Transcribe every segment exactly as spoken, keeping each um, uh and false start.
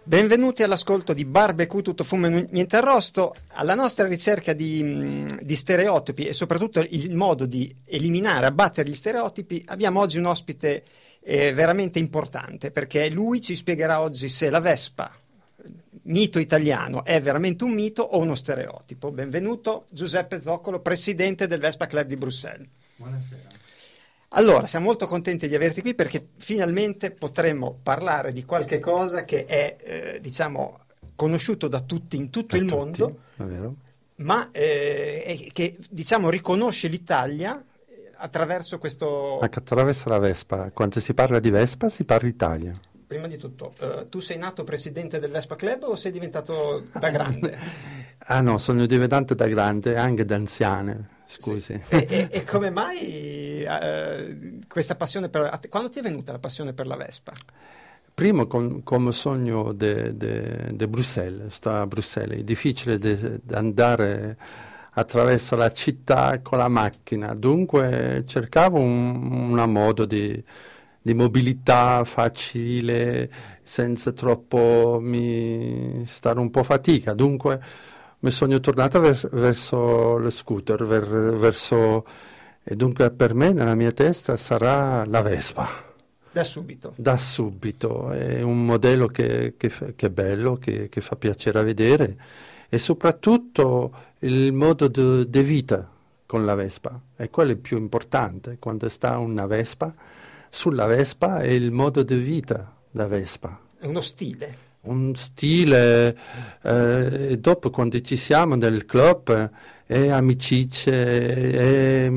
Benvenuti all'ascolto di Barbecue, tutto fumo e niente arrosto. Alla nostra ricerca di, di stereotipi e soprattutto il modo di eliminare, abbattere gli stereotipi, abbiamo oggi un ospite eh, veramente importante, perché lui ci spiegherà oggi se la Vespa, mito italiano, è veramente un mito o uno stereotipo. Benvenuto Giuseppe Zoccolo, presidente del Vespa Club di Bruxelles. Buonasera. Allora, siamo molto contenti di averti qui perché finalmente potremo parlare di qualche cosa che è, eh, diciamo, conosciuto da tutti in tutto Per il tutti, mondo, è vero. ma eh, che, diciamo, riconosce l'Italia attraverso questo... Anche attraverso la Vespa. Quando si parla di Vespa si parla Italia. Prima di tutto, eh, tu sei nato presidente del Vespa Club o sei diventato da grande? Ah no, sono diventato da grande, anche da anziane. Scusi. Sì. E, e, e come mai uh, questa passione per... Quando ti è venuta la passione per la Vespa? Primo con, come sogno di Bruxelles, sto a Bruxelles, è difficile di andare attraverso la città con la macchina, dunque cercavo un, una modo di, di mobilità facile, senza troppo mi stare un po' fatica, dunque mi sono tornato vers- verso lo scooter, ver- verso... e dunque per me nella mia testa sarà la Vespa. Da subito. Da subito, è un modello che, che, che è bello, che, che fa piacere a vedere e soprattutto il modo di vita con la Vespa, è quello il più importante, quando sta una Vespa, sulla Vespa è il modo di vita da Vespa. È uno stile. Un stile, eh, e dopo quando ci siamo nel club è amicizie, è,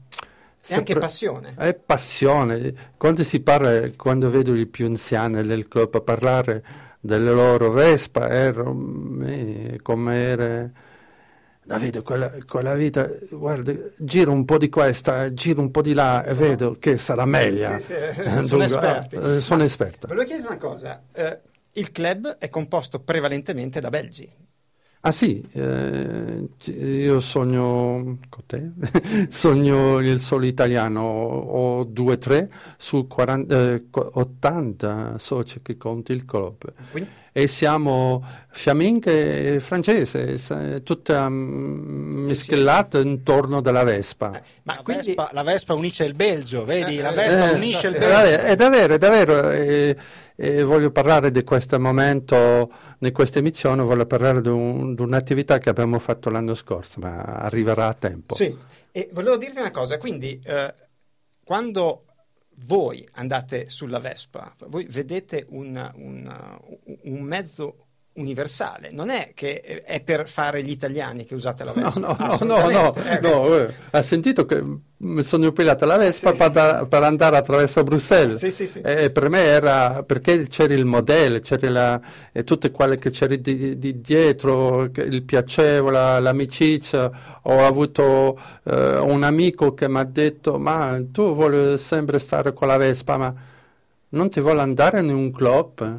è anche passione. È passione. Quando si parla, quando vedo i più anziani nel club parlare delle loro Vespa, ero eh, come era, Davide, quella, quella vita, guarda, giro un po' di questa, giro un po' di là e vedo che sarà meglio. Sì, sì, sono esperti. Eh, sono esperto. Volevo chiedere una cosa. Eh, Il club è composto prevalentemente da belgi. Ah sì, eh, io sogno, con te, sogno il solo italiano, ho due o tre su quaranta, eh, ottanta soci che conta il club. Quindi? E siamo fiamminghe e francese, tutta mescolata intorno alla Vespa. Eh, ma la, quindi... Vespa, la Vespa unisce il Belgio, vedi? Eh, la Vespa eh, unisce eh, il Belgio. È davvero, è davvero. E, e voglio parlare di questo momento, di questa emissione, voglio parlare di, un, di un'attività che abbiamo fatto l'anno scorso, ma arriverà a tempo. Sì, e volevo dirti una cosa, quindi eh, quando voi andate sulla Vespa, voi vedete un, un, un mezzo universale, non è che è per fare gli italiani che usate la Vespa. No, no, no, no, eh, no, eh, ha sentito che mi sono pilata la Vespa sì. per, per andare attraverso Bruxelles. Sì, sì, sì. E per me era perché c'era il modello, c'era la, e tutte quelle che c'era di, di dietro, il piacevole, l'amicizia. Ho avuto eh, un amico che mi ha detto: ma tu vuoi sempre stare con la Vespa, ma non ti vuole andare in un club?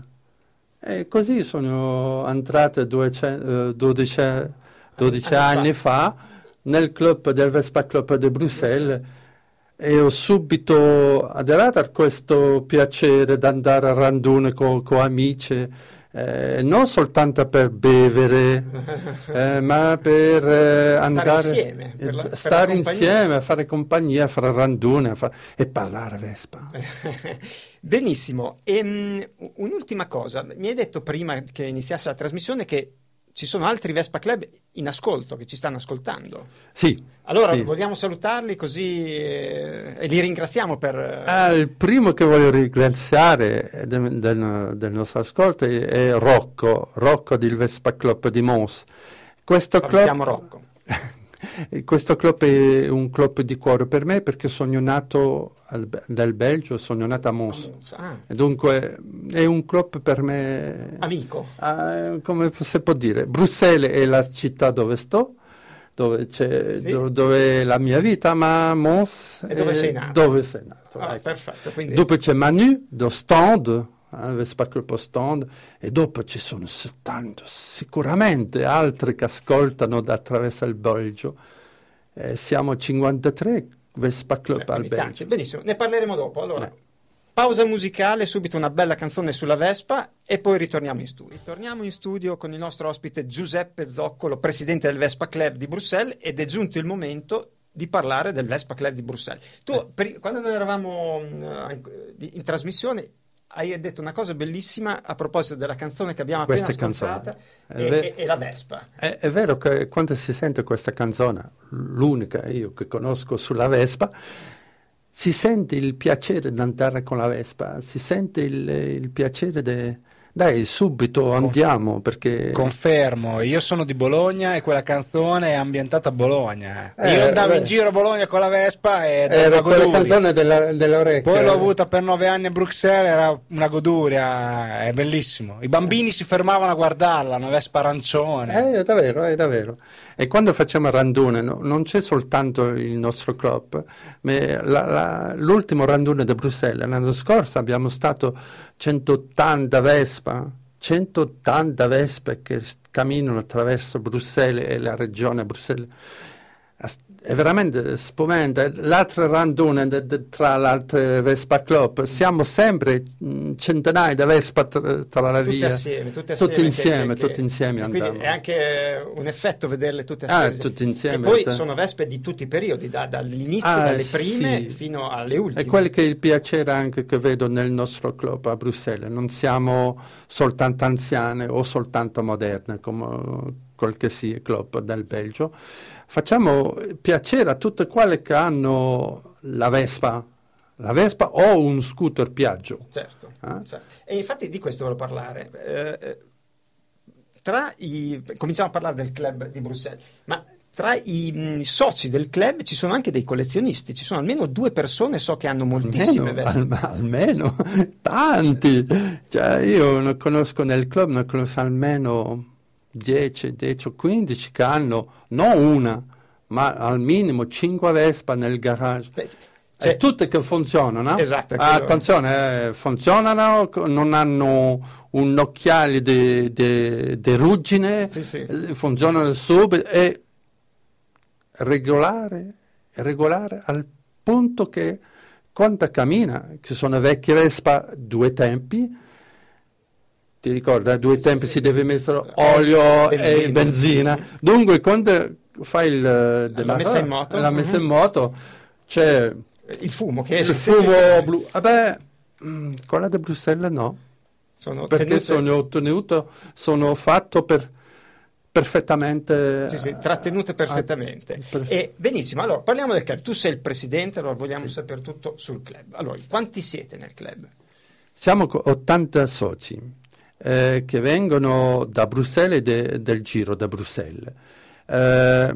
E così sono entrato duecento, dodici, dodici anni fa nel club del Vespa Club di Bruxelles e ho subito aderato a questo piacere di andare a radune con amici, eh, non soltanto per bevere, eh, ma per eh, andare stare insieme, per la, per stare insieme a fare compagnia, a fare radune a fare, e parlare Vespa. Benissimo. E, um, un'ultima cosa, mi hai detto prima che iniziasse la trasmissione che ci sono altri Vespa Club in ascolto, che ci stanno ascoltando. Sì. Allora, sì. vogliamo salutarli così eh, e li ringraziamo per... Ah, il primo che voglio ringraziare del, del, del nostro ascolto è, è Rocco, Rocco del Vespa Club di Mons. Questo Salutiamo club, Rocco. Questo club è un club di cuore per me perché sono nato al, dal Belgio, sono nato a Mons. Ah. E dunque è un club per me... Amico. Ah, come si può dire? Bruxelles è la città dove sto, dove c'è sì, sì. Do, dove è la mia vita, ma Mons è dove è sei nato. Dove sei nato Ah, ecco. Perfetto. Quindi... Dopo c'è Manu, do stand, eh, Vespa Club stand, e dopo ci sono soltanto sicuramente altri che ascoltano da attraverso il Belgio. Eh, siamo cinquantatré Vespa Club eh, al Belgio. Benissimo, ne parleremo dopo. Allora, eh. pausa musicale, subito una bella canzone sulla Vespa e poi ritorniamo in studio. Ritorniamo in studio con il nostro ospite Giuseppe Zoccolo, presidente del Vespa Club di Bruxelles, ed è giunto il momento di parlare del Vespa Club di Bruxelles. Tu, eh. per, quando noi eravamo uh, in trasmissione, hai detto una cosa bellissima a proposito della canzone che abbiamo questa appena ascoltata e, ver- e, e la Vespa. È, è vero che quando si sente questa canzone, l'unica io che conosco sulla Vespa, si sente il piacere di andare con la Vespa, si sente il, il piacere di... Dai, subito andiamo, perché... Confermo, io sono di Bologna e quella canzone è ambientata a Bologna. Eh, io andavo beh. in giro a Bologna con la Vespa ed era Era una quella goduria. canzone della, dell'orecchia. Poi l'ho avuta per nove anni a Bruxelles, era una goduria, è bellissimo. I bambini si fermavano a guardarla, una Vespa arancione. Eh, è davvero, è davvero. E quando facciamo randune, no, non c'è soltanto il nostro club, ma la, la, l'ultimo randune di Bruxelles, l'anno scorso abbiamo stato centottanta Vespa, centottanta Vespe che camminano attraverso Bruxelles e la regione Bruxelles. È veramente spumenta. L'altra randune de, de, tra l'altra Vespa Club, siamo sempre mh, centinaia di Vespa tra, tra la tutte via. Assieme, tutte assieme, tutti insieme, che, che, tutti insieme quindi andiamo. è anche un effetto vederle tutte assieme. Ah, tutti insieme. E poi te. sono Vespe di tutti i periodi, da, dall'inizio, ah, dalle prime sì. fino alle ultime. E quello che è il piacere anche che vedo nel nostro club a Bruxelles. Non siamo soltanto anziane o soltanto moderne, come quel che sia il club del Belgio. Facciamo piacere a tutte quelle che hanno la Vespa, la Vespa o un scooter Piaggio. Certo, eh? certo. E infatti di questo volevo parlare. Eh, tra i, cominciamo a parlare del club di Bruxelles, ma tra i mh, soci del club ci sono anche dei collezionisti, ci sono almeno due persone, so che hanno moltissime almeno, Vespe. Al, almeno, tanti. Cioè, io ne conosco nel club, ne conosco almeno dieci, dieci o quindici che hanno non una, ma al minimo cinque Vespa nel garage. Beh, Cioè, cioè, tutte che funzionano. Esatto, ah, attenzione, eh, funzionano, non hanno un occhiale di, di, di ruggine, sì, sì. eh, funzionano subito e regolare, regolare al punto che quando cammina, che sono vecchie Vespa due tempi, ti ricordi, eh, due sì, tempi sì, si sì, deve sì. mettere olio benzina. e benzina. Dunque, quando fai il, della, la messa in moto, la messa in mm-hmm. moto c'è il fumo che il sì, fumo sì, sì. blu. Vabbè, mh, quella di Bruxelles no, Sono perché tenute... sono ottenuto, sono fatto per perfettamente sì, sì, trattenute perfettamente. Ah, per... E benissimo, allora parliamo del club. Tu sei il presidente, allora vogliamo sì. sapere tutto sul club. Allora, quanti siete nel club? Siamo ottanta soci eh, che vengono da Bruxelles e de, del giro da Bruxelles. Eh,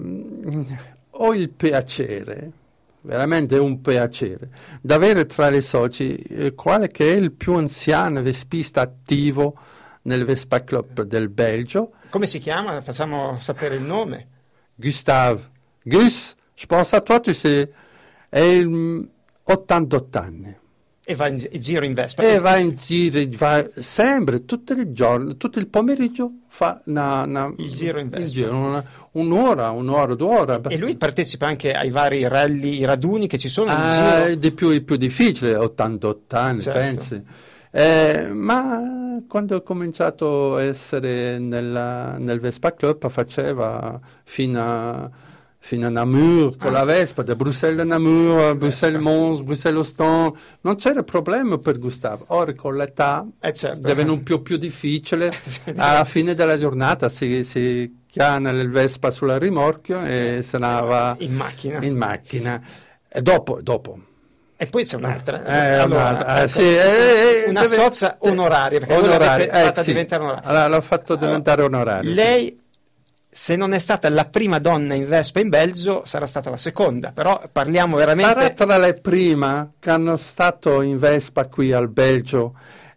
ho il piacere, veramente è un piacere, di avere tra i soci eh, quale che è il più anziano vespista attivo nel Vespa Club del Belgio. Come si chiama? Facciamo sapere il nome. Gustave. Gus, je pense à toi, tu sais, è il ottantotto anni. E va in, gi- in giro in Vespa. E va in giro, va sempre, tutti i giorni, tutto il pomeriggio fa una, una, il giro in Vespa. Il giro, una, un'ora, un'ora, due ore. E lui partecipa anche ai vari rally, i raduni che ci sono ah, in giro. È di più, è più difficile, ottantotto anni, certo. pensi. Eh, ma quando ho cominciato a essere nella, nel Vespa Club faceva fino a, fino a Namur con ah. la Vespa, da Bruxelles a Namur, Bruxelles-Mons, Bruxelles-Ostend, non c'era problema per Gustavo. Ora con l'età eh certo. diventa un po' più difficile, alla fine della giornata si, si chiama il Vespa sulla rimorchio e se ne va in macchina. in macchina. E dopo, dopo E poi c'è un'altra, eh, allora, un'altra. ecco, Eh, sì, eh, una deve, socia onoraria, perché onoraria, voi l'avete eh, fatta sì. diventare onoraria. Allora, l'ho fatto diventare allora, onoraria. Lei, sì. se non è stata la prima donna in Vespa in Belgio, sarà stata la seconda, però parliamo veramente... Sarà tra le prime che hanno stato in Vespa qui al Belgio.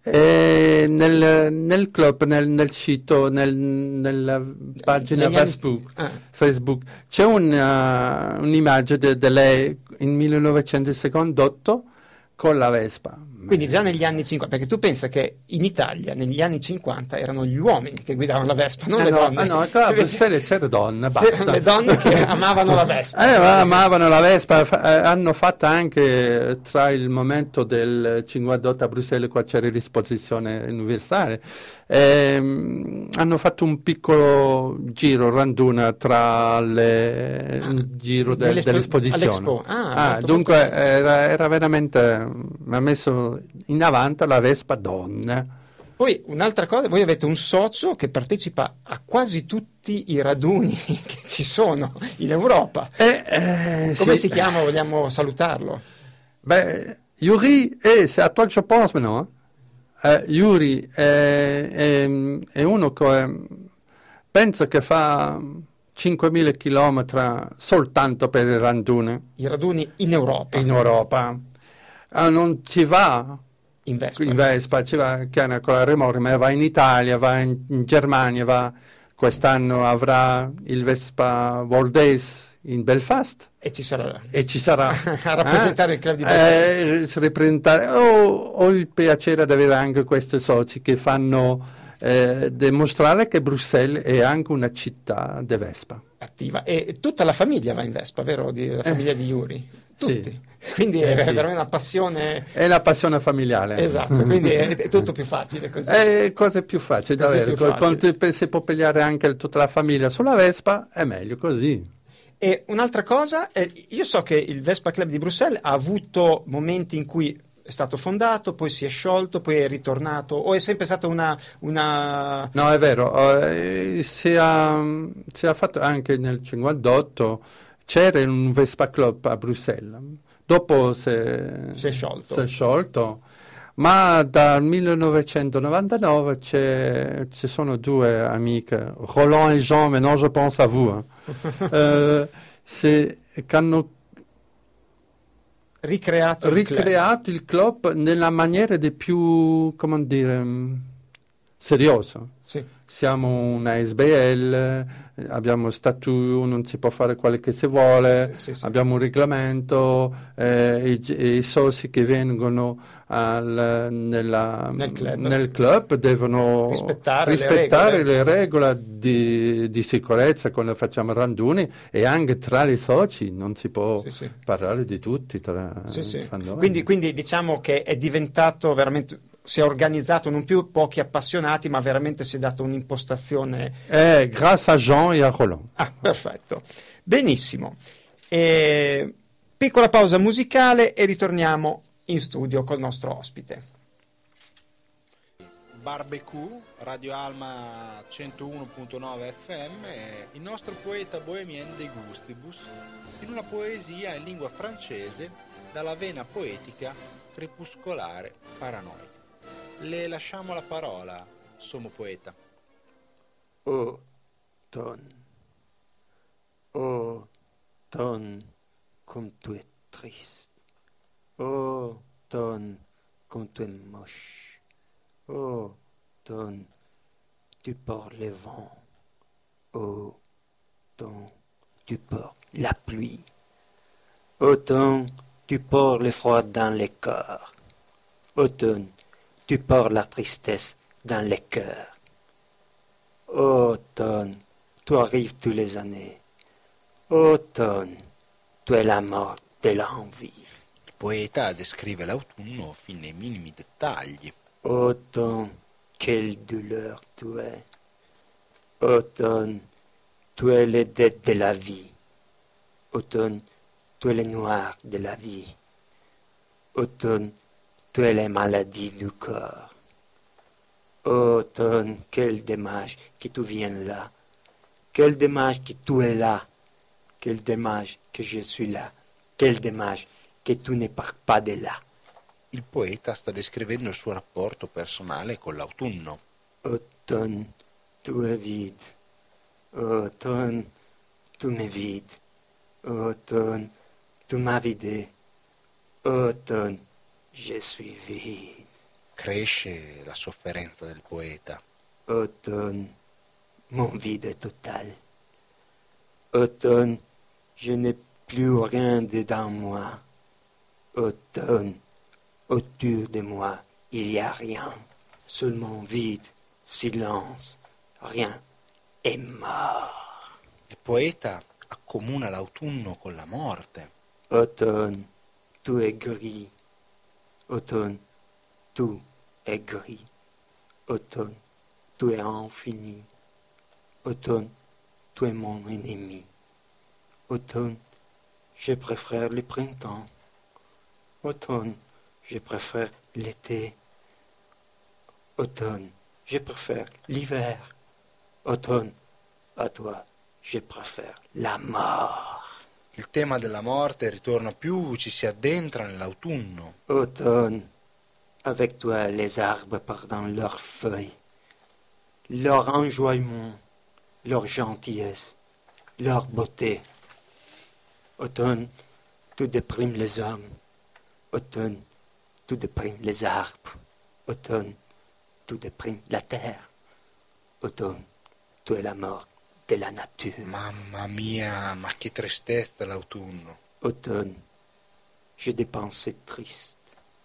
E nel, nel club, nel, nel sito, nel, nella pagina Facebook, ah. Facebook c'è una, un'immagine di lei in millenovecentosessantotto con la Vespa. Quindi già negli anni cinquanta, perché tu pensa che in Italia negli anni cinquanta erano gli uomini che guidavano la Vespa, non eh le no, donne. eh no, qua a Bruxelles c'erano donne, C'erano basta. le donne che amavano la Vespa. Eh, amavano la Vespa, fa- eh, hanno fatto anche tra il momento del cinquantotto a Bruxelles, qua c'era l'esposizione universale, ehm, hanno fatto un piccolo giro, randuna tra le, il giro de- Nell'espo- dell'esposizione. all'Expo. Ah, Ah, molto, dunque molto bello. era, era veramente, mi ha messo in avanti la Vespa donna. Poi un'altra cosa, voi avete un socio che partecipa a quasi tutti i raduni che ci sono in Europa. Eh, eh, Come sì. si chiama? Vogliamo salutarlo? Ben, Yuri, eh, c'est à toi que je pense maintenant. Hein. Eh, Yuri è, è, è uno che penso che fa cinquemila chilometri soltanto per i raduni I raduni in Europa, in Europa. Ah, non ci va in Vespa. in Vespa, ci va chiaro, con la remorca, ma va in Italia, va in, in Germania, va, quest'anno avrà il Vespa World Days in Belfast. E ci sarà E ci sarà a rappresentare eh, il club di Bruxelles. eh, rappresentare. Ho, ho il piacere di avere anche questi soci che fanno eh, dimostrare che Bruxelles è anche una città di Vespa. Attiva. E tutta la famiglia va in Vespa, vero? Di, la famiglia Eh, di Yuri. Tutti. sì. Quindi Eh, è sì. veramente una passione. È la passione familiare. Esatto, quindi è, è tutto più facile così. È cosa più facile, Così è davvero. più facile. Quando si può pigliare anche tutta la famiglia sulla Vespa, è meglio così. E un'altra cosa, eh, io so che il Vespa Club di Bruxelles ha avuto momenti in cui è stato fondato, poi si è sciolto, poi è ritornato, o è sempre stata una... una... No, è vero, eh, si, ha, si è fatto anche nel cinquantotto, c'era un Vespa Club a Bruxelles, dopo si è, Si è sciolto. si è sciolto, ma dal millenovecentonovantanove c'è, ci sono due amiche, Roland e Jean, maintenant je pense à vous, hein, eh, se- che hanno Ricreato il club. ricreato il club nella maniera di più, come dire, mh, serioso. Sì. Siamo una S B L, eh, abbiamo statuto, non si può fare quello che si vuole, Sì, sì, sì. abbiamo un regolamento, eh, i, gi- i soci che vengono al- nella- Nel club. nel club devono Rispettare le rispettare regole. le regole di, di sicurezza quando facciamo randuni, e anche tra i soci non si può Sì, sì. parlare di tutti tra, Sì, sì. tra noi. Quindi, quindi diciamo che è diventato veramente, si è organizzato non più pochi appassionati, ma veramente si è dato un'impostazione. Eh, grazie a Jean e a Roland. Ah, perfetto. Benissimo. E... Piccola pausa musicale e ritorniamo in studio col nostro ospite. Barbecue, Radio Alma centouno virgola nove F M, e il nostro poeta bohemien de gustibus in una poesia in lingua francese dalla vena poetica crepuscolare paranoica. Le lasciamo la parola, sommo poeta. Automne, automne, comme tu es triste. Automne, comme tu es moche. Automne, tu portes le vent. Automne, tu portes la pluie. Automne, tu portes le froid dans les corps. Automne, tu portes la tristesse dans les cœurs. Automne, tu arrives tous les années. Automne, tu es la mort de l'envie. Il poeta descrive l'autunno fin nei minimi dettagli. Automne, quelle douleur tu es. Automne, tu es le dette de la vie. Automne, tu es le noir de la vie. Automne, tu es les maladies du corps. Automne, quel dommage que tu viennes là. Quel dommage que tu es là. Quel dommage que je suis là. Quel dommage que tu ne pars pas de là. Il poeta sta descrivendo il suo rapporto personale con l'autunno. Automne, tu es vide. Automne, tu me vides. Automne, tu m'as vidé. Automne, je suis vide. Cresce la sofferenza del poeta. Automne, mon vide est total. Automne, je n'ai plus rien dedans moi. Automne, Autour de moi, il n'y a rien. Seulement vide, silence, rien è mort. Il poeta accomuna l'autunno con la morte. Automne, tout est gris. Automne, tout est gris. Automne, tout est infini. Automne, tu es mon ennemi. Automne, je préfère le printemps. Automne, je préfère l'été. Automne, je préfère l'hiver. Automne, à toi, je préfère la mort. Il tema della morte ritorna più ci si addentra nell'autunno. Automne, avec toi les arbres perdent leurs feuilles, leur enjoyement, leur gentillesse, leur beauté. Automne, tu déprimes les hommes. Automne, tu déprimes les arbres. Automne, tu déprimes la terre. Automne, tu es la mort de la nature. Mamma mia, ma che tristezza l'autunno. Automne, j'ai des pensées tristes.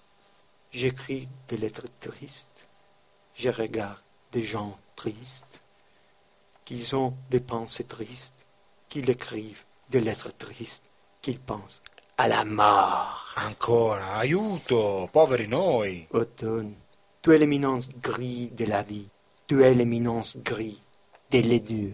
J'écris des lettres tristes. Je regarde des gens tristes. Qu'ils ont des pensées tristes. Qu'ils écrivent des lettres tristes. Qu'ils pensent à la mort. Ancora, aiuto, poveri noi. Automne, tu es l'éminence grise de la vie. Tu es l'éminence grise de l'édure.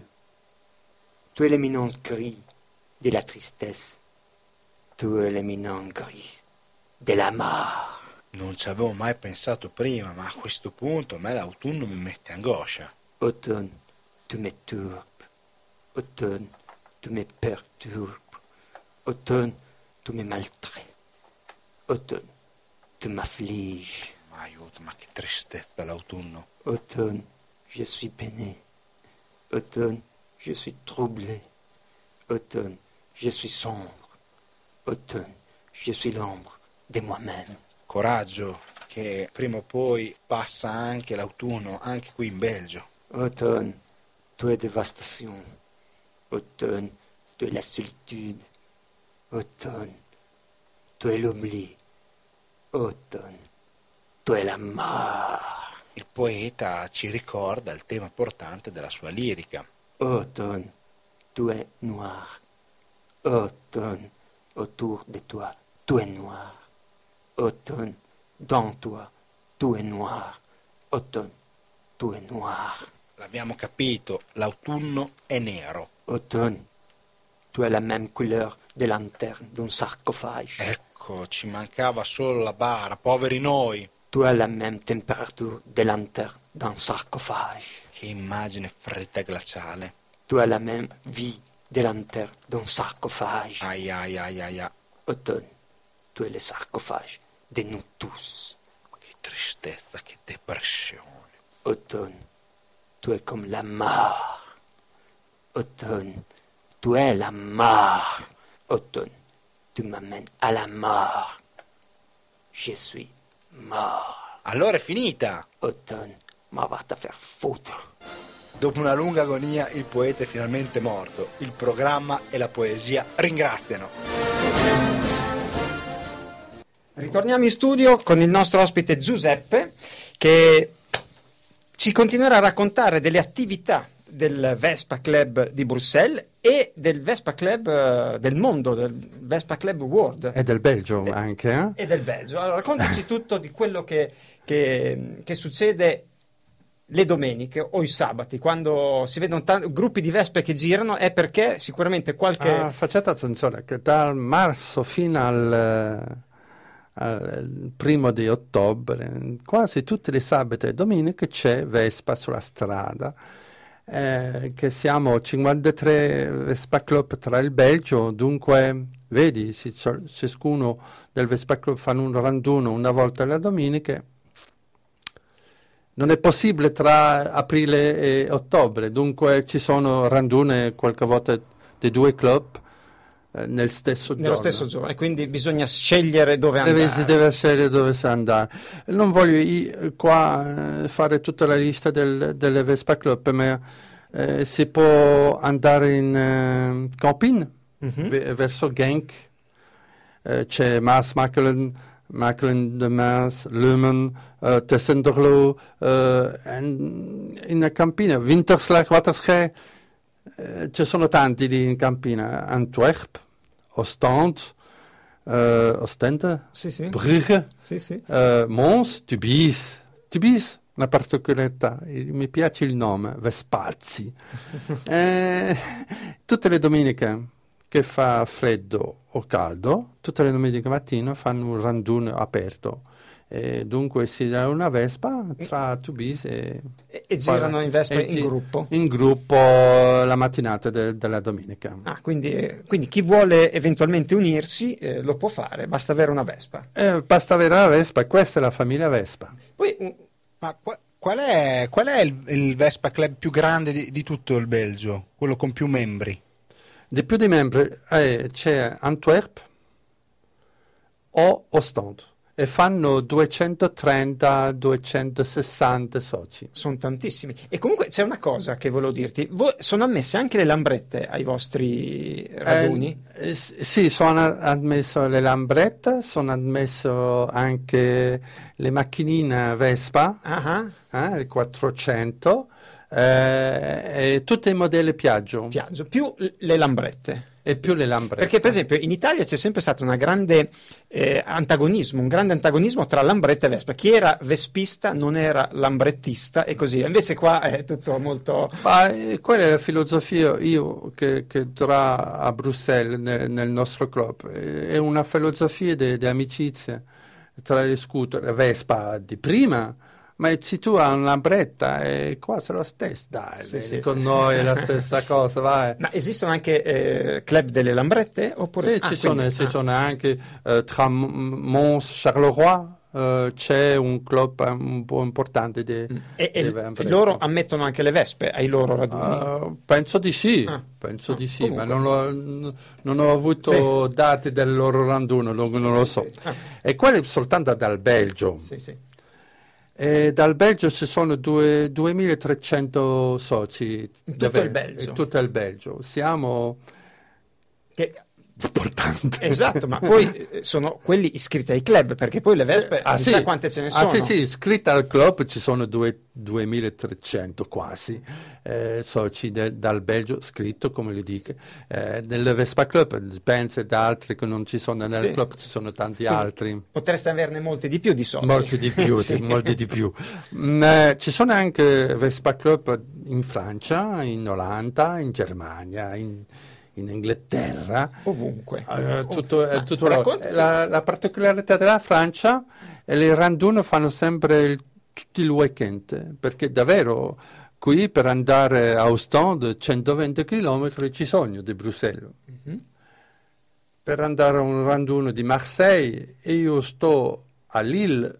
Tu es l'éminence grise de la tristesse. Tu es l'éminence grise de la mort. Non ci avevo mai pensato prima, ma a questo punto a me l'autunno mi mette angoscia. Automne, tu me turbes. Automne, tu me perturbes. Automne, tu me maltraites. Automne, tu m'affliges. Ma aiuto, ma che tristezza l'autunno. Automne, je suis peiné. Automne, je suis troublé. Automne, je suis sombre. Automne, je suis l'ombre de moi-même. Coraggio, che prima o poi passa anche l'autunno, anche qui in Belgio. Automne, tu es dévastation. Automne, tu es la solitude. Automne, tu es l'oubli. Automne, tu es la mort. Il poeta ci ricorda il tema portante della sua lirica. Automne, tu es noir. Automne, autour de toi, tu es noir. Automne, dans toi, tu es noir. Automne, tu es noir. L'abbiamo capito, l'autunno è nero. Automne, tu as la même couleur de lanterne d'un sarcophage. Ecco, ci mancava solo la bara, poveri noi. Tu as la même température de lanterne d'un sarcophage. Che immagine fredda e glaciale. Tu as la même vie de lanterne d'un sarcophage. Ai ai ai ai ai. Automne, tu es le sarcophage de nous tous. Che tristezza, che depressione. Automne, tu es comme la mort. Automne, tu es la mort. Automne, tu m'amènes à la mort. Je suis mort. Allora è finita. Automne, ma va a faire foutre. Dopo una lunga agonia il poeta è finalmente morto. Il programma e la poesia ringraziano. Ritorniamo in studio con il nostro ospite Giuseppe, che ci continuerà a raccontare delle attività del Vespa Club di Bruxelles e del Vespa Club uh, del mondo, del Vespa Club World. E del Belgio e, anche, eh? E del Belgio. Allora, raccontaci tutto di quello che, che, che succede le domeniche o i sabati, quando si vedono t- gruppi di Vespe che girano, è perché sicuramente qualche... Ah, facciate attenzione che dal marzo fino al... al primo di ottobre, quasi tutti i sabati e domeniche c'è Vespa sulla strada, eh, che siamo cinquantatré Vespa Club tra il Belgio, dunque vedi, si, ciascuno del Vespa Club fanno un randuno una volta alla domenica. Non è possibile tra aprile e ottobre, dunque ci sono randune qualche volta di due club nel stesso nello giorno. stesso giorno, e quindi bisogna scegliere dove deve, andare. Si deve scegliere dove si andare. Non voglio io, qua eh, fare tutta la lista del, delle Vespa Club, ma eh, si può andare in eh, Campin, Mm-hmm. v- verso Genk, eh, c'è Maasmechelen, Mechelen de Maas, Lummen, uh, Tessenderlo, uh, en in Campina, Winterslag, Waterschei, uh, ci sono tanti lì in Campina, Antwerp, Ostende, uh, Ostende, sì, sì. Brugge, sì, sì. Uh, Mons, Tubize, Tubize, una particolarità, mi piace il nome, Vespazzi. eh, tutte le domeniche che fa freddo o caldo, tutte le domeniche mattina fanno un randuno aperto. E dunque si dà una Vespa tra Tubize e... E, e girano in Vespa in gi- gruppo? In gruppo la mattinata de- della domenica. Ah, quindi, quindi chi vuole eventualmente unirsi eh, lo può fare, basta avere una Vespa. Eh, basta avere la Vespa, e questa è la famiglia Vespa. Poi, un- Ma qua- qual è, qual è il, il Vespa Club più grande di, di tutto il Belgio? Quello con più membri? Di più di membri eh, c'è Antwerp o Ostende e fanno duecentotrenta duecentosessanta soci. sono tantissimi. E comunque c'è una cosa che volevo dirti, voi, sono ammesse anche le lambrette ai vostri raduni? Eh, eh, s- sì, sono ammesso le lambrette, sono ammesso anche le macchinine Vespa, Ah, eh, il quattrocento, eh, e tutti i modelli Piaggio Piaggio, più l- le lambrette. e più le lambrette. Perché per esempio in Italia c'è sempre stato una grande eh, antagonismo, un grande antagonismo tra lambretta e Vespa. Chi era vespista non era lambrettista e così. Invece qua è tutto molto... Ma eh, quella è la filosofia io che, che tra a Bruxelles nel, nel nostro club, eh, è una filosofia di amicizia tra gli scooter, Vespa di prima, ma se tu hai una lambretta e qua è lo stesso, dai, Sì, vedi, sì, con sì. noi è la stessa cosa, vai. Ma esistono anche eh, club delle lambrette? Oppure... Sì, Ah, ci, sono, quindi- ci ah. sono anche eh, tra M- Mons Charleroi eh, c'è un club eh, un po' importante di, E, e di l- lambrette. loro ammettono anche le vespe ai loro raduni? Uh, penso di sì, Ah. penso Ah, di sì, comunque. ma non, l'ho- non ho avuto dati del loro randuno, non, non lo sì, so. sì. Ah. E quelli soltanto dal Belgio. Sì, sì. E dal Belgio ci sono due- duemilatrecento soci. In tutto Dove- il Belgio. In tutto il Belgio. Siamo Che- importanti. Esatto, ma poi eh, sono quelli iscritti ai club, perché poi le vespe, Ah, chissà sì. quante ce ne Ah, sono. sì, sì, iscritti al club ci sono due- duemilatrecento quasi eh, soci del- dal Belgio, scritto come li dico. Eh, nel Vespa Club, penso da altri che non ci sono nel Sì. club, ci sono tanti Quindi altri. Potreste averne molti di più di soci. Molti di più, Sì. sì, molti di più. Mm, eh, ci sono anche Vespa Club in Francia, in Olanda, in Germania, in, in Inghilterra. Ovunque. Eh, tutto, è Ma tutto là. raccontaci- la, la particolarità della Francia è che le randuno fanno sempre il- tutti il weekend, perché davvero qui per andare a Ostende centoventi chilometri ci sono di Bruxelles. Mhm. Per andare a un randuno di Marseille e io sto a Lille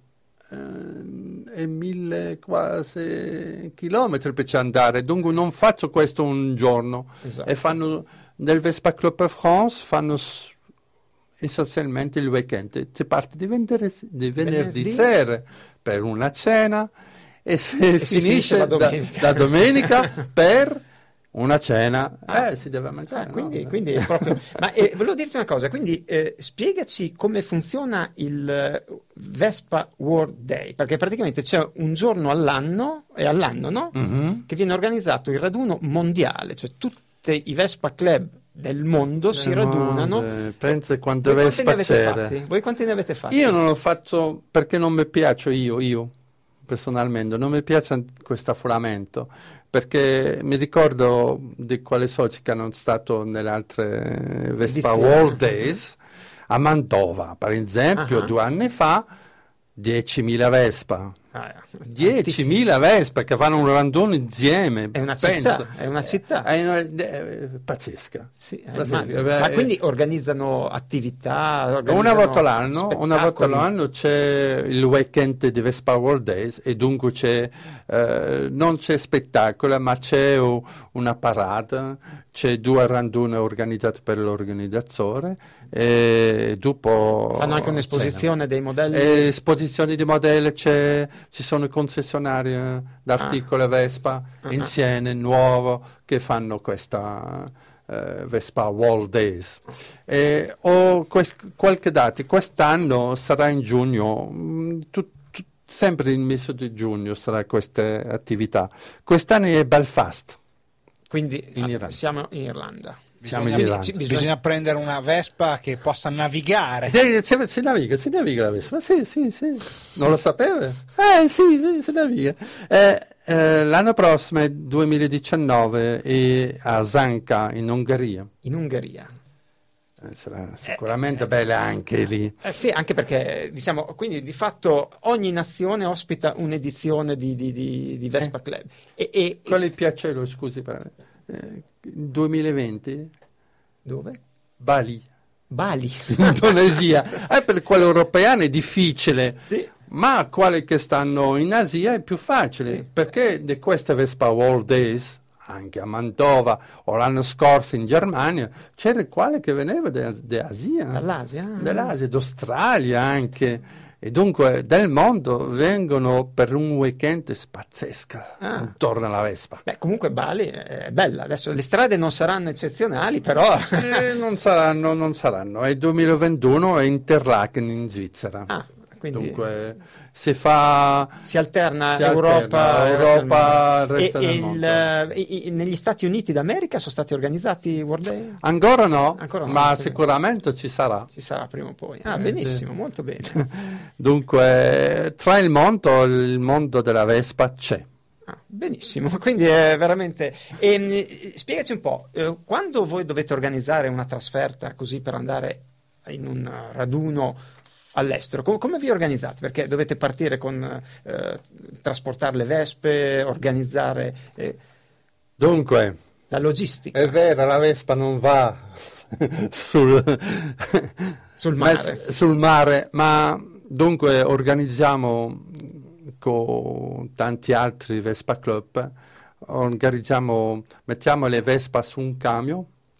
eh, e mille quasi chilometri per ci andare, dunque non faccio questo un giorno. Esatto. E fanno nel Vespa Club France fanno s- essenzialmente il weekend. Si parte di venerdì, di venerdì Venerdì. sera per una cena e, se si finisce la da- domenica. Da, domenica per una cena. Ah. Eh, si deve mangiare. Ah, no? quindi, quindi è proprio... Ma eh, volevo dirti una cosa, quindi eh, spiegaci come funziona il eh, Vespa World Day, perché praticamente c'è un giorno all'anno, è all'anno, no? Mhm. Che viene organizzato il raduno mondiale, cioè tutti i Vespa Club del mondo si Eh, radunano. no, pensa quanto Voi deve quanti ne avete spacciare. fatti? Voi quanti ne avete fatti? Io non lo faccio perché non mi piace io, io personalmente, non mi piace questo affollamento, perché mi ricordo di quali soci che hanno stato nelle altre Vespa Edizioni. World Days, a Mantova, per esempio, Ah. due anni fa, diecimila Vespa. Ah, diecimila Vespa che fanno un randuno insieme. È una penso. città, è una città. È una- è pazzesca. Sì, eh, Pazzesca. immagino. Beh, Ma eh, quindi organizzano attività? Una organizzano volta l'anno, una volta spettacoli? l'anno c'è il weekend di Vespa World Days e dunque c'è, eh, non c'è spettacolo, ma c'è uh, una parata, c'è due randune organizzate per l'organizzatore e dopo... Fanno anche un'esposizione dei modelli? E esposizioni di modelli, c'è, ci sono concessionarie d'articoli Vespa Ah. insieme, nuovo, che fanno questa eh, Vespa World Days. E ho quest- qualche dati, quest'anno sarà in giugno, mh, tut- tut- sempre il mese di giugno sarà questa attività. Quest'anno è Belfast. Quindi In ah, Irlanda. siamo in Irlanda. Siamo in Bisogna, Irlanda. ci- bisogna... bisogna- prendere una Vespa che possa navigare. Eh, Si, si naviga, si naviga la Vespa, sì, sì, sì. Non lo sapevi? Eh sì, sì, si naviga. Eh, eh, l'anno prossimo, è duemiladiciannove, è a Zanka, in Ungheria. In Ungheria. Eh, sarà sicuramente bella anche lì. Eh sì, anche perché diciamo, quindi di fatto ogni nazione ospita un'edizione di, di, di, di Vespa Club. E, e, Qual è il piacere, scusi, per, eh, duemilaventi? dove? Bali, Bali. Indonesia. Eh, per quello europeo è difficile. Sì. Ma quelli che stanno in Asia è più facile, Sì. perché di queste Vespa World Days, anche a Mantova o l'anno scorso in Germania, c'era quale che veniva dall'Asia, Dall'Asia? Ah. dall'Asia, d'Australia anche, e dunque del mondo vengono per un weekend pazzesca Ah. intorno alla Vespa. Beh, comunque Bali è bella. Adesso le strade non saranno eccezionali, però... Eh, non saranno, non saranno. È duemilaventuno, è Interlaken in Svizzera. Ah, quindi Dunque si fa si alterna si Europa, alterna Europa, il resto e, del e mondo. il- i- i- negli Stati Uniti d'America sono stati organizzati i World Day? Ancora no, Ancora no, ma sì. sicuramente ci sarà. Ci sarà prima o poi. Ah, Eh, benissimo, sì. molto bene. Dunque, tra il mondo, il mondo della Vespa c'è. Ah, benissimo, quindi è veramente... Ehm, spiegaci un po', eh, quando voi dovete organizzare una trasferta così per andare in un raduno all'estero, com- come vi organizzate? Perché dovete partire con eh, trasportare le vespe, organizzare eh, Dunque, la logistica è vero, la Vespa non va sul, sul mare. mess- sul mare, ma dunque organizziamo con tanti altri Vespa Club, organizziamo, mettiamo le Vespa su un camion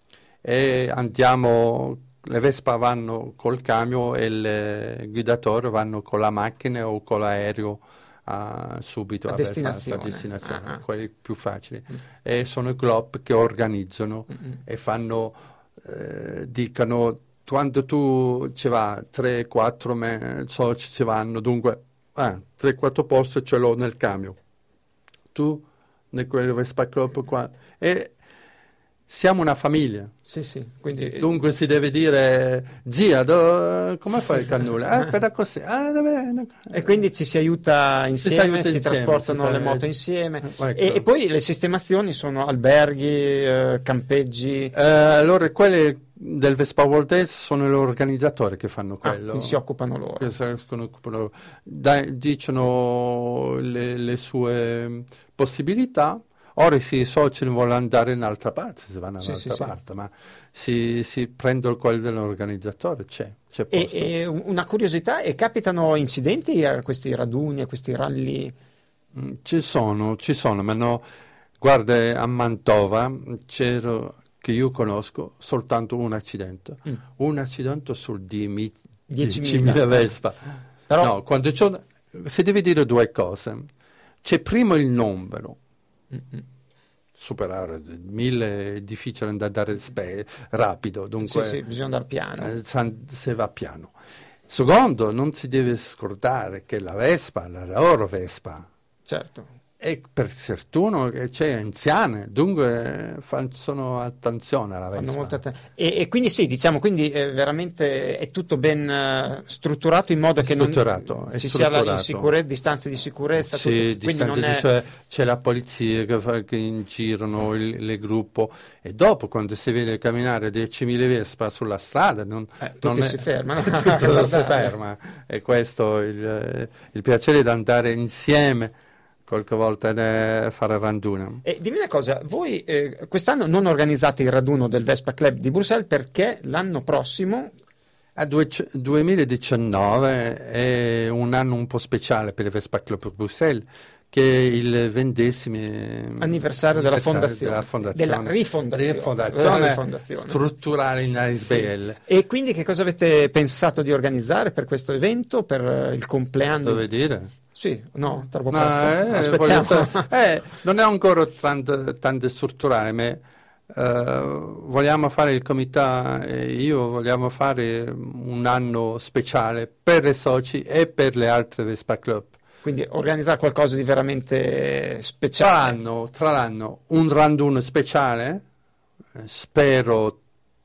e andiamo, le Vespa vanno col camion e il guidatore vanno con la macchina o con l'aereo a, subito A a Belfast, destinazione. a destinazione, Ah, ah. quelli più facili. Mm. E sono i club che organizzano Mm-mm. e fanno, eh, dicono, quando tu ci va tre quattro soci ci vanno, dunque ah, tre quattro posti ce l'ho nel camion, tu nel quel Vespa Club qua, e siamo una famiglia. Sì, sì, quindi... Dunque si deve dire, zia, do- come Sì, fai sì. il cannone? Ah, per così. Ah, va bene. E quindi ci si aiuta insieme, aiuta si insieme, trasportano si sa- le moto insieme. Ecco. E, e poi le sistemazioni sono alberghi, eh, campeggi. Eh, allora, quelli del Vespa World Days sono gli organizzatori che fanno Ah, quello. quindi si occupano loro. Che si occupano- dai- dicono le, le sue possibilità. Ora sì, i soci non vogliono andare in un'altra parte, si vanno Sì, dall'altra sì, sì. parte, ma si, si prendono quello dell'organizzatore, c'è, c'è E, posto. e un- una curiosità, e capitano incidenti a questi raduni, a questi rally? Mm, Ci sono, ci sono, ma no, guarda, a Mantova c'era, che io conosco, soltanto un accidente. Mm. Un accidente sul dieci- diecimila. diecimila Vespa. Però- No, quando c'è, si deve dire due cose. C'è primo il numero. Mm-mm. Superare mille è difficile andare spe- rapido, dunque Sì, sì, bisogna andare piano. eh, san- se va piano. Secondo, non si deve scordare che la Vespa, la loro Vespa, Certo. è per fortuna che c'è anziane, dunque fan- sono attenzione alla Fanno Vespa. molta atten- e, e quindi sì, diciamo, quindi eh, veramente è tutto ben eh, strutturato in modo È che non strutturato, è ci sia la strutturato. sicure- distanze di sicurezza, Sì, tutto. Quindi distanze non di- è... cioè, c'è la polizia che, fa, che ingirano il, il gruppo, e dopo quando si vede camminare diecimila Vespa sulla strada non, Eh, tutti non è- si fermano. tutto si Guardate. ferma, e questo il, il piacere di andare insieme qualche volta e fare randuna. E dimmi una cosa, voi eh, quest'anno non organizzate il raduno del Vespa Club di Bruxelles perché l'anno prossimo... A due- duemiladiciannove è un anno un po' speciale per il Vespa Club Bruxelles, che è il ventesimo Anniversario della fondazione, della, fondazione, della rifondazione, rifondazione della rifondazione. strutturale in A S B L. Sì. E quindi che cosa avete pensato di organizzare per questo evento, per eh, il compleanno? Dove dire? Sì, no, troppo No, presto. eh, Aspettiamo. voglio sa- eh, non è ancora tanto, tanto strutturale, ma Uh, vogliamo fare il comitato e io vogliamo fare un anno speciale per i soci e per le altre Vespa Club. Quindi organizzare qualcosa di veramente speciale. Tra l'anno, tra l'anno un randuno speciale, eh, spero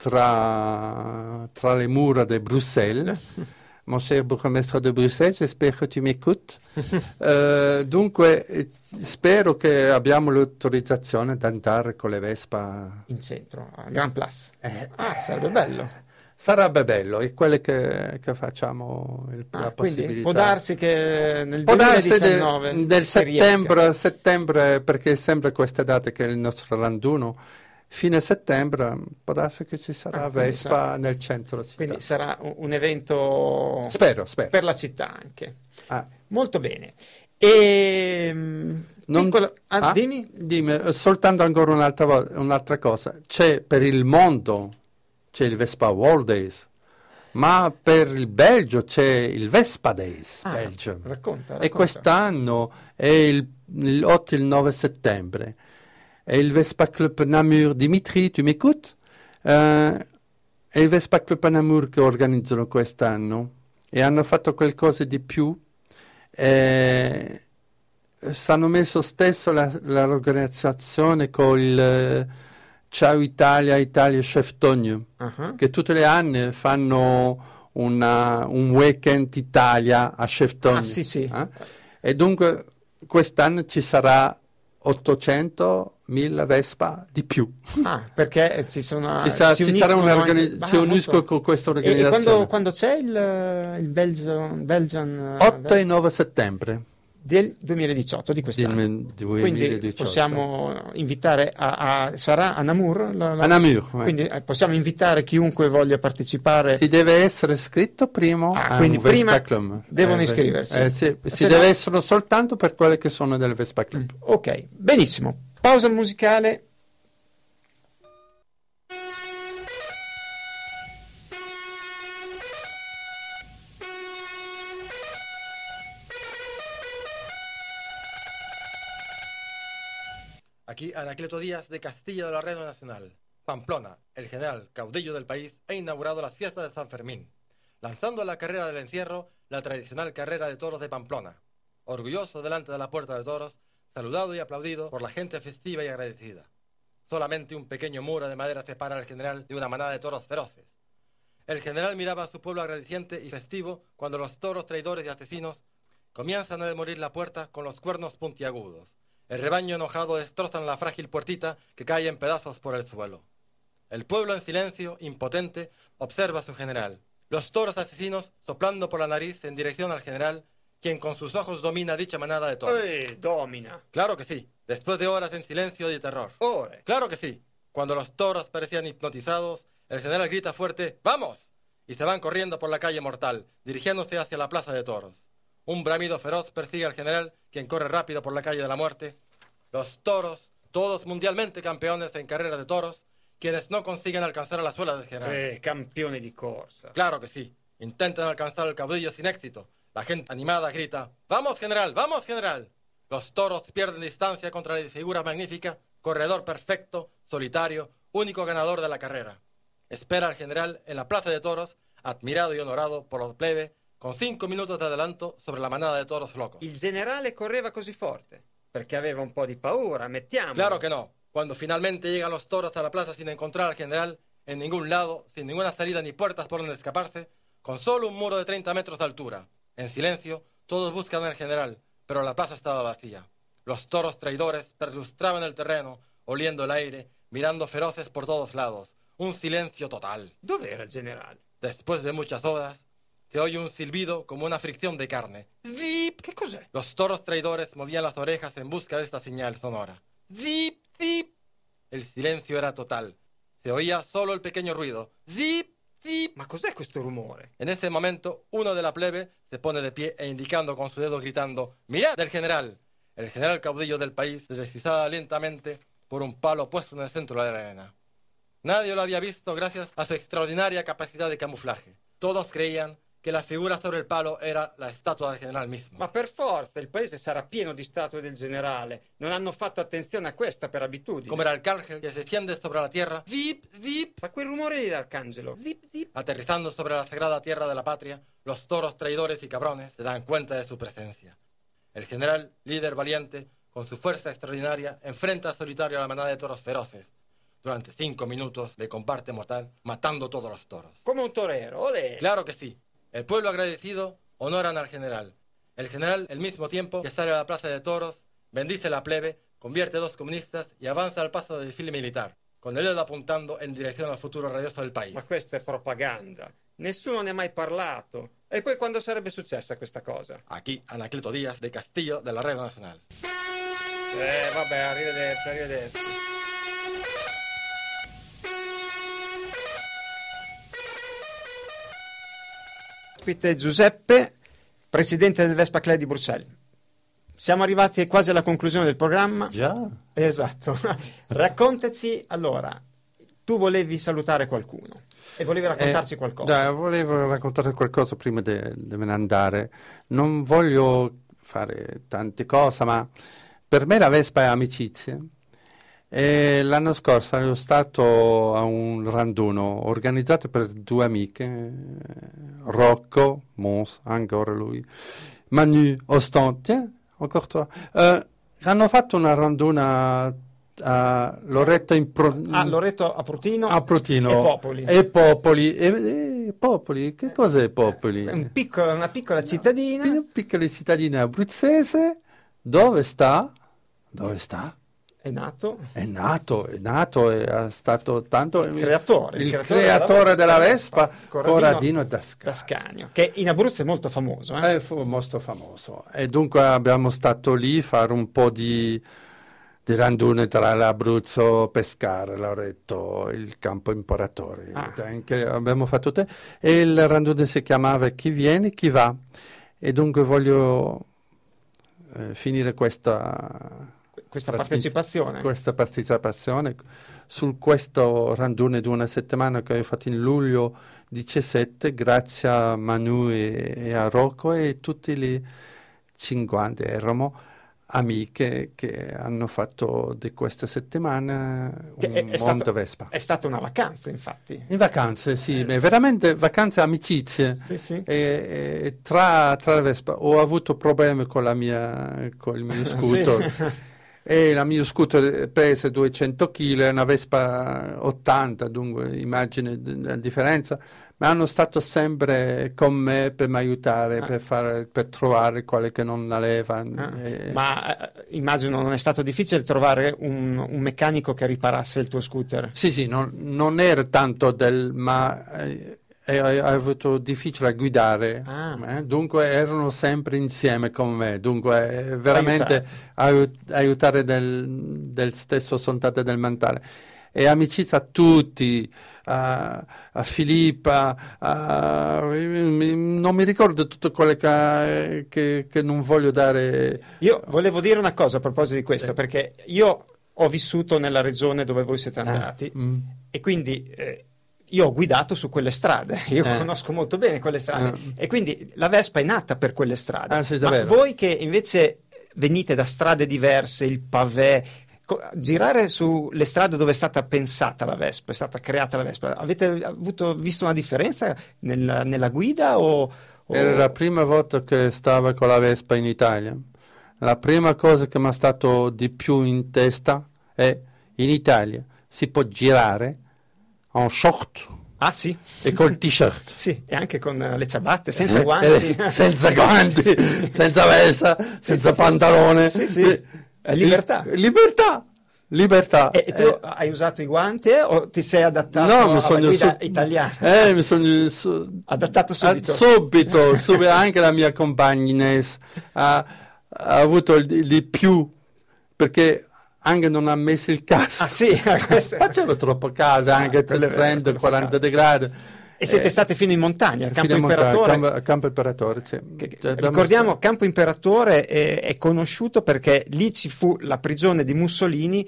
tra, tra le mura di Bruxelles. Mon cher bourgmestre de Bruxelles, j'espère que tu m'écoutes. uh, dunque, spero che abbiamo l'autorizzazione di andare con le Vespa in centro, a Grand Place. Eh, ah, sarebbe bello. Sarebbe bello, è quello che, che facciamo il, ah, la quindi possibilità. Può darsi che nel può duemiladiciannove darsi de, del settembre, settembre, perché è sempre queste date che è il nostro randuno. Fine settembre può darsi che ci sarà ah, Vespa sarà, nel centro città. Quindi sarà un, un evento spero, spero. per la città anche. Ah. Molto bene. E non, piccola, ah, ah, dimmi. dimmi soltanto ancora un'altra, un'altra cosa. C'è per il mondo c'è il Vespa World Days, ma per il Belgio c'è il Vespa Days ah, Belgio. Racconta, racconta. E quest'anno è il, il otto e il nove settembre. È il Vespa Club Namur. Dimitri, tu mi écoutes? Uh, è il Vespa Club Namur che organizzano quest'anno e hanno fatto qualcosa di più. Eh, hanno messo stesso la, l'organizzazione con il uh, Ciao Italia, Italia Chef Tonio, uh-huh. che tutte le anni fanno una, un weekend Italia a Chef Tonio. Ah, sì, sì. Eh? E dunque quest'anno ci sarà ottocentomila Vespa di più. Ah, perché ci sono ci sa, si ci sarà anche... ah, si uniscono con questa organizzazione. E quando, quando c'è il, il Belgian, Belgian otto e nove settembre del duemiladiciotto di quest'anno. Del duemiladiciotto. Quindi possiamo invitare a, a sarà a Namur? La, la... A Namur. Quindi eh, possiamo invitare chiunque voglia partecipare. Si deve essere iscritto prima ah, a quindi un prima Vespa Club. Devono eh, iscriversi. Eh, sì, si no... deve essere soltanto per quelle che sono del Vespa Club. Mm, ok, benissimo. Pausa musicale. Aquí Anacleto Díaz de Castilla de la Reina Nacional. Pamplona, el general caudillo del país, ha inaugurado las fiestas de San Fermín, lanzando la carrera del encierro, la tradicional carrera de toros de Pamplona. Orgulloso delante de la puerta de toros, saludado y aplaudido por la gente festiva y agradecida. Solamente un pequeño muro de madera separa al general de una manada de toros feroces. El general miraba a su pueblo agradeciente y festivo cuando los toros traidores y asesinos comienzan a demolir la puerta con los cuernos puntiagudos. El rebaño enojado destrozan la frágil puertita que cae en pedazos por el suelo. El pueblo en silencio, impotente, observa a su general. Los toros asesinos soplando por la nariz en dirección al general, quien con sus ojos domina dicha manada de toros. Eh, domina. Claro que sí, después de horas en silencio y de terror. Ore. Claro que sí. Cuando los toros parecían hipnotizados, el general grita fuerte, ¡vamos!, y se van corriendo por la calle Mortal, dirigiéndose hacia la plaza de toros. Un bramido feroz persigue al general, quien corre rápido por la calle de la muerte. Los toros, todos mundialmente campeones en carreras de toros, quienes no consiguen alcanzar a la suela del general. Eh, campione di corsa. Claro que sí. Intentan alcanzar el caudillo sin éxito. La gente animada grita, ¡vamos, general! ¡Vamos, general! Los toros pierden distancia contra la figura magnífica, corredor perfecto, solitario, único ganador de la carrera. Espera al general en la plaza de toros, admirado y honorado por los plebes, con cinco minutos de adelanto sobre la manada de toros locos. Il generale correva così forte perché aveva un po' di paura, mettiamo. Claro que no. Cuando finalmente llegan los toros a la plaza sin encontrar al general, en ningún lado, sin ninguna salida ni puertas por donde escaparse, con solo un muro de treinta metros de altura. En silencio, todos buscan al general, pero la plaza estaba vacía. Los toros traidores perlustraban el terreno, oliendo el aire, mirando feroces por todos lados. Un silencio total. Dov'era il generale? Después de muchas horas, se oye un silbido como una fricción de carne. ¡Zip! ¿Qué cos'è? Los toros traidores movían las orejas en busca de esta señal sonora. ¡Zip! ¡Zip! El silencio era total. Se oía solo el pequeño ruido. ¡Zip! ¡Zip! Ma cos'è questo rumore? En ese momento, uno de la plebe se pone de pie e indicando con su dedo gritando ¡mirad del general! El general caudillo del país se deslizaba lentamente por un palo puesto en el centro de la arena. Nadie lo había visto gracias a su extraordinaria capacidad de camuflaje. Todos creían que la figura sobre el palo era la estatua del general mismo. Ma per forza, il paese sarà pieno di statue del generale. Non hanno fatto attenzione a questa per abitudine. Como el arcángel que se extiende sobre la tierra, zip, zip, Ma quel rumore lì, l'arcangelo. Zip, zip. aterrizando sobre la sagrada tierra de la patria, los toros traidores y cabrones se dan cuenta de su presencia. El general, líder valiente, con su fuerza extraordinaria, enfrenta solitario a la manada de toros feroces. Durante cinco minutos de combate mortal, matando todos los toros. Come un torero, olè. Claro que sí. El pueblo agradecido honoran al general. El general, al mismo tiempo que sale a la plaza de toros, bendice la plebe, convierte dos comunistas y avanza al paso de desfile militar, con el dedo apuntando en dirección al futuro radioso del país. Ma questa è propaganda. Nessuno ne ha mai parlato. E poi quando sarebbe successa questa cosa? Aquí, Anacleto Díaz, de Castillo, de la Radio Nacional. Eh, vabbè, arrivederci, arrivederci. Ospite Giuseppe, presidente del Vespa Club di Bruxelles. Siamo arrivati quasi alla conclusione del programma. Già. Esatto. Raccontaci, allora, tu volevi salutare qualcuno e volevi raccontarci Eh, qualcosa. dai, volevo raccontare qualcosa prima di me ne andare. Non voglio fare tante cose, ma per me la Vespa è amicizia. E l'anno scorso ero stato a un randuno organizzato per due amiche, eh, Rocco, Mons, ancora lui, Manu, Ostante, ancora toi. Eh, hanno fatto una randuna a Loreto in Pro- Ah, Loreto a Prutino, a Prutino e Popoli. e Popoli e, e Popoli, che cos'è Popoli? È un piccolo- una piccola cittadina. Una piccola cittadina abruzzese. Dove sta? Dove sta? È nato È nato, è nato e è stato tanto il creatore, il il creatore creatore della Vespa, Corradino Corradino Dascagno. Dascagno, che in Abruzzo è molto famoso. Eh? È fu- molto famoso. E dunque abbiamo stato lì a fare un po' di, di randune tra l'Abruzzo, Pescara, Loreto, il Campo Imperatore. Ah. Anche abbiamo fatto te. E il randune si chiamava Chi viene, chi va. E dunque voglio eh, finire questa Questa partecipazione. questa partecipazione su questo randune di una settimana che ho fatto in luglio diciassette grazie a Manu e, e a Rocco e tutti i cinquanta erano amiche che hanno fatto di questa settimana Che un è, è Monte stato- Vespa. è stata una vacanza, infatti. In vacanze, sì, beh, veramente vacanze amicizie. Sì, sì. E, e tra, tra le Vespa ho avuto problemi con la mia con il mio scooter. Sì. E la mia scooter pesa duecento chili, una Vespa ottanta, dunque immagine la differenza, ma hanno stato sempre con me per mi aiutare, Ah. per, fare, per trovare quelle che non la levano. Ah, E- Ma eh, immagino non è stato difficile trovare un, un meccanico che riparasse il tuo scooter. Sì, sì, non, non era tanto del, ma eh, eh, ho avuto difficile a guidare, Ah. eh, dunque erano sempre insieme con me, dunque eh, veramente aiut- aiutare del, del stesso sontate del mentale. E amicizia a tutti, a, a Filippa, a- non mi ricordo tutte quelle che, che, che non voglio dare. Io volevo dire una cosa a proposito di questo, perché io ho vissuto nella regione dove voi siete andati Ah, mm. e quindi eh, io ho guidato su quelle strade, io Eh. conosco molto bene quelle strade Eh. e quindi la Vespa è nata per quelle strade. Ah, sì, Ma davvero. voi che invece venite da strade diverse, il pavé, co- girare sulle strade dove è stata pensata la Vespa, è stata creata la Vespa, avete avuto, visto una differenza nel- nella guida o, o- Era la prima volta che stavo con la Vespa in Italia. La prima cosa che mi è stato di più in testa è in Italia si può girare en short Ah sì, e col t-shirt. sì, e anche con eh, le ciabatte, senza Eh, guanti. eh, senza guanti, senza vesta, senza sì, sì. pantalone. Sì, sì. Eh, È libertà. li- Libertà. Libertà. E tu Eh, hai usato i guanti eh, o ti sei adattato no, mi alla sono guida su- italiana? Eh, mi sono su- Adattato subito. Ah, subito, subito. Anche la mia compagna Ines ha, ha avuto il- di più perché anche non ha messo il casco. Ah sì, questo- Faceva troppo caldo, anche Ah, quello è vero, trenta quello fa quaranta caldo. gradi. E siete Eh, stati fino in montagna, al Campo fino a montare, Imperatore. Campo, Campo Imperatore, sì. Che- che- Cioè, abbiamo ricordiamo, stato- Campo Imperatore è, è conosciuto perché lì ci fu la prigione di Mussolini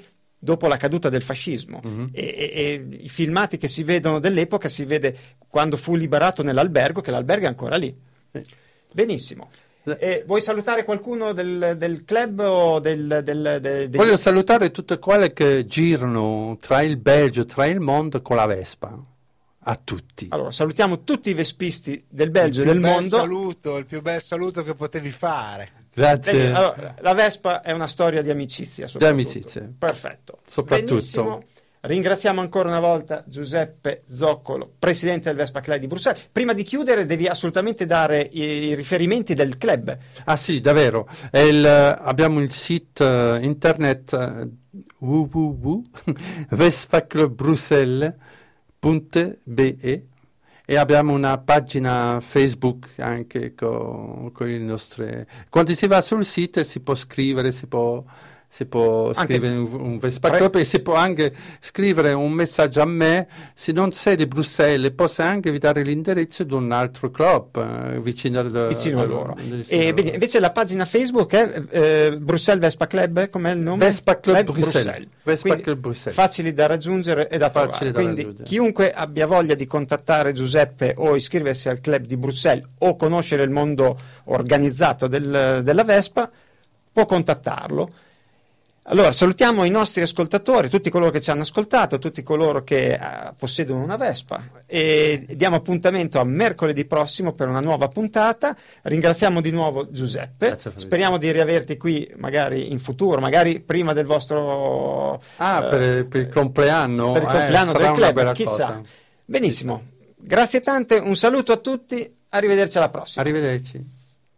dopo la caduta del fascismo. Mm-hmm. E, e, e i filmati che si vedono dell'epoca si vede quando fu liberato nell'albergo, che l'albergo è ancora lì. Sì. Benissimo. Eh, vuoi salutare qualcuno del, del club o del, del, del, del... Voglio salutare tutte quelle che girano tra il Belgio, tra il mondo con la Vespa. A tutti. Allora, salutiamo tutti i vespisti del Belgio e il più del bel mondo. Saluto, il più bel saluto che potevi fare. Grazie. Bene, allora, la Vespa è una storia di amicizia. Di amicizia. Perfetto. Soprattutto. Benissimo. Ringraziamo ancora una volta Giuseppe Zoccolo, presidente del Vespa Club di Bruxelles. Prima di chiudere devi assolutamente dare i riferimenti del club. Ah sì, davvero. Il, abbiamo il sito internet w w w punto vespa club bruxelles punto b e e abbiamo una pagina Facebook anche con, con le nostre... Quando si va sul sito si può scrivere, si può... si può Anche scrivere un, un Vespa Club e si può anche scrivere un messaggio a me. Se non sei di Bruxelles posso anche vi dare l'indirizzo di un altro club eh, vicino, al, vicino al, a loro. vicino E, a bene, loro. invece la pagina Facebook è eh, Bruxelles Vespa Club, com'è il nome? Vespa Club Bruxelles. Vespa Quindi, Club Bruxelles. facili da raggiungere e da Facili trovare. da Quindi raggiungere. chiunque abbia voglia di contattare Giuseppe o iscriversi al club di Bruxelles o conoscere il mondo organizzato del, della Vespa può contattarlo. Allora, salutiamo i nostri ascoltatori, tutti coloro che ci hanno ascoltato, tutti coloro che uh, possiedono una Vespa e diamo appuntamento a mercoledì prossimo per una nuova puntata. Ringraziamo di nuovo Giuseppe, Grazie, speriamo di riaverti qui magari in futuro, magari prima del vostro... Ah, uh, per, per il compleanno, per il compleanno eh, del sarà una club, bella chissà. cosa. Benissimo, grazie tante, un saluto a tutti, arrivederci alla prossima. Arrivederci.